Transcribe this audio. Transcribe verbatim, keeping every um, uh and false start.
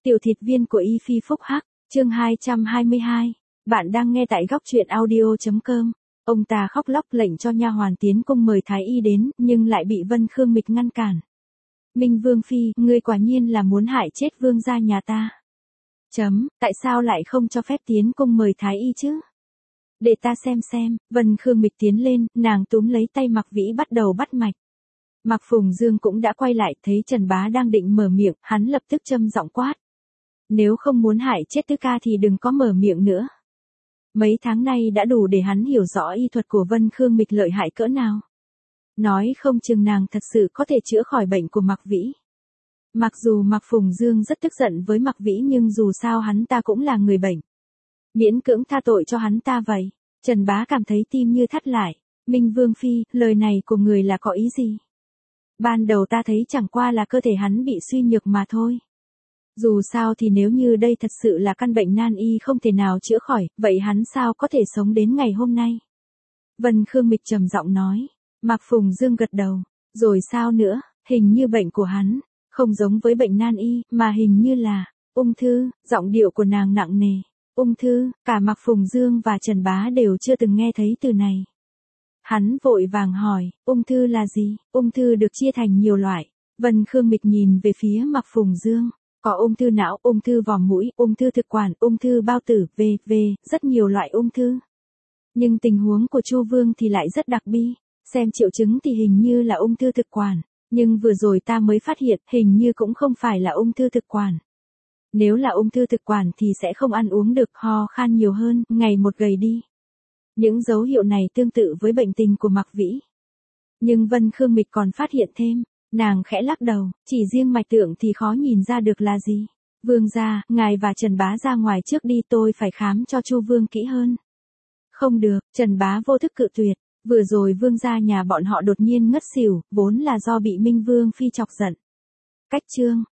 Tiểu thịt viên của Y Phi Phúc Hắc, chương hai trăm hai mươi hai. Bạn đang nghe tại góc truyện audio chấm com. Ông ta khóc lóc lệnh cho nha hoàn tiến cung mời thái y đến, nhưng lại bị Vân Khương Mịch ngăn cản. Minh Vương phi, ngươi quả nhiên là muốn hại chết vương gia nhà ta. Chấm, tại sao lại không cho phép tiến cung mời thái y chứ? Để ta xem xem. Vân Khương Mịch tiến lên, nàng túm lấy tay Mạc Vĩ bắt đầu bắt mạch. Mạc Phùng Dương cũng đã quay lại, thấy Trần Bá đang định mở miệng, hắn lập tức châm giọng quát. Nếu không muốn hại chết Tứ ca thì đừng có mở miệng nữa. Mấy tháng nay đã đủ để hắn hiểu rõ y thuật của Vân Khương Mịch lợi hại cỡ nào. Nói không chừng nàng thật sự có thể chữa khỏi bệnh của Mạc Vĩ. Mặc dù Mạc Phùng Dương rất tức giận với Mạc Vĩ nhưng dù sao hắn ta cũng là người bệnh. Miễn cưỡng tha tội cho hắn ta vậy. Trần Bá cảm thấy tim như thắt lại. Minh Vương phi, lời này của người là có ý gì? Ban đầu ta thấy chẳng qua là cơ thể hắn bị suy nhược mà thôi. Dù sao thì nếu như đây thật sự là căn bệnh nan y không thể nào chữa khỏi, vậy hắn sao có thể sống đến ngày hôm nay? Vân Khương Mịch trầm giọng nói. Mạc Phùng Dương gật đầu. Rồi sao nữa, hình như bệnh của hắn không giống với bệnh nan y, mà hình như là ung thư. Giọng điệu của nàng nặng nề. Ung thư, cả Mạc Phùng Dương và Trần Bá đều chưa từng nghe thấy từ này. Hắn vội vàng hỏi, ung thư là gì? Ung thư được chia thành nhiều loại. Vân Khương Mịch nhìn về phía Mạc Phùng Dương. Có ung thư não, ung thư vòm mũi, ung thư thực quản, ung thư bao tử, vân vân, rất nhiều loại ung thư. Nhưng tình huống của Chu Vương thì lại rất đặc bi. Xem triệu chứng thì hình như là ung thư thực quản. Nhưng vừa rồi ta mới phát hiện hình như cũng không phải là ung thư thực quản. Nếu là ung thư thực quản thì sẽ không ăn uống được, ho khan nhiều hơn, ngày một gầy đi. Những dấu hiệu này tương tự với bệnh tình của Mạc Vĩ. Nhưng Vân Khương Mịch còn phát hiện thêm, nàng khẽ lắc đầu, chỉ riêng mạch tượng thì khó nhìn ra được là gì. Vương gia, ngài và Trần Bá ra ngoài trước đi, tôi phải khám cho Chu Vương kỹ hơn. Không được, Trần Bá vô thức cự tuyệt, vừa rồi vương gia nhà bọn họ đột nhiên ngất xỉu, vốn là do bị Minh Vương phi chọc giận. Cách chương,